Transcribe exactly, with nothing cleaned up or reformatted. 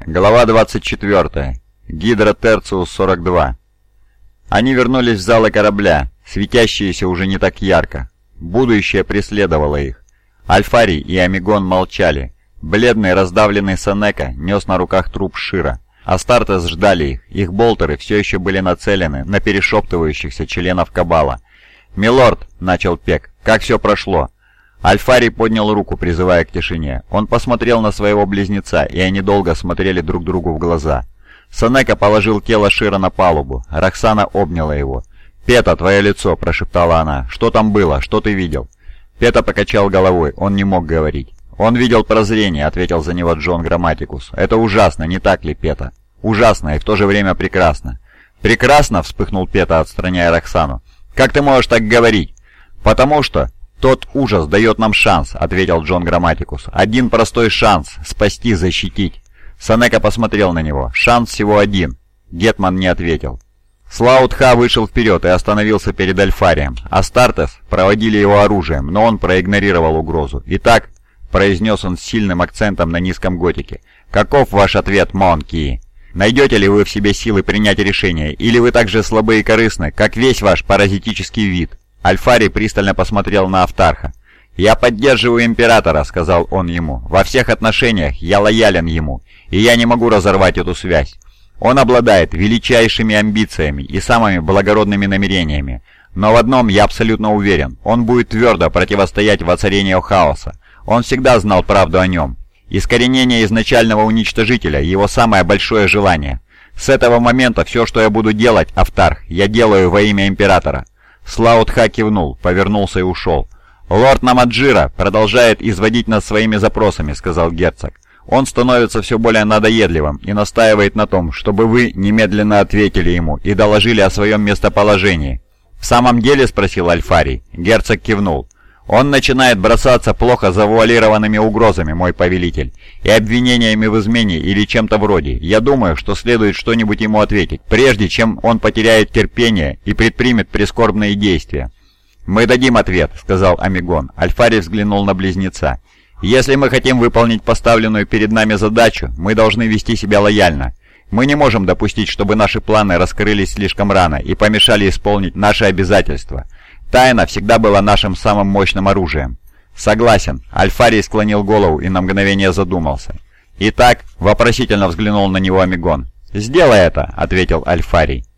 Глава двадцать четвёртая. Гидра Терциус сорок два. Они вернулись в залы корабля, светящиеся уже не так ярко. Будущее преследовало их. Альфарий и Амигон молчали. Бледный, раздавленный Сенека нес на руках труп Шира. Астартес ждали их. Их болтеры все еще были нацелены на перешептывающихся членов Кабала. «Милорд», — начал Пек, — «как все прошло?» Альфарий поднял руку, призывая к тишине. Он посмотрел на своего близнеца, и они долго смотрели друг другу в глаза. Сенека положил тело Шира на палубу. Роксана обняла его. «Пета, твое лицо!» – прошептала она. «Что там было? Что ты видел?» Пета покачал головой. Он не мог говорить. «Он видел прозрение», – ответил за него Джон Грамматикус. «Это ужасно, не так ли, Пета?» «Ужасно и в то же время прекрасно». «Прекрасно?» – вспыхнул Пета, отстраняя Роксану. «Как ты можешь так говорить?» «Потому что...» «Тот ужас дает нам шанс», — ответил Джон Грамматикус. «Один простой шанс — спасти, защитить». Сенека посмотрел на него. «Шанс всего один». Гетман не ответил. Слаут-Ха вышел вперед и остановился перед Альфарием. Астартес проводили его оружием, но он проигнорировал угрозу. «Итак», — произнес он с сильным акцентом на низком готике, — «каков ваш ответ, Монки? Найдете ли вы в себе силы принять решение, или вы так же слабы и корыстны, как весь ваш паразитический вид?» Альфарий пристально посмотрел на Автарха. «Я поддерживаю Императора», — сказал он ему. «Во всех отношениях я лоялен ему, и я не могу разорвать эту связь. Он обладает величайшими амбициями и самыми благородными намерениями. Но в одном я абсолютно уверен. Он будет твердо противостоять воцарению хаоса. Он всегда знал правду о нем. Искоренение изначального уничтожителя — его самое большое желание. С этого момента все, что я буду делать, Автарх, я делаю во имя Императора». Слаут-Ха кивнул, повернулся и ушел. «Лорд Намаджира продолжает изводить нас своими запросами», — сказал герцог. «Он становится все более надоедливым и настаивает на том, чтобы вы немедленно ответили ему и доложили о своем местоположении». «В самом деле?» — спросил Альфарий. Герцог кивнул. «Он начинает бросаться плохо завуалированными угрозами, мой повелитель, и обвинениями в измене или чем-то вроде. Я думаю, что следует что-нибудь ему ответить, прежде чем он потеряет терпение и предпримет прискорбные действия». «Мы дадим ответ», — сказал Амигон. Альфарий взглянул на близнеца. «Если мы хотим выполнить поставленную перед нами задачу, мы должны вести себя лояльно. Мы не можем допустить, чтобы наши планы раскрылись слишком рано и помешали исполнить наши обязательства. Тайна всегда была нашим самым мощным оружием». «Согласен». Альфарий склонил голову и на мгновение задумался. «Итак», — вопросительно взглянул на него Амигон. «Сделай это», — ответил Альфарий.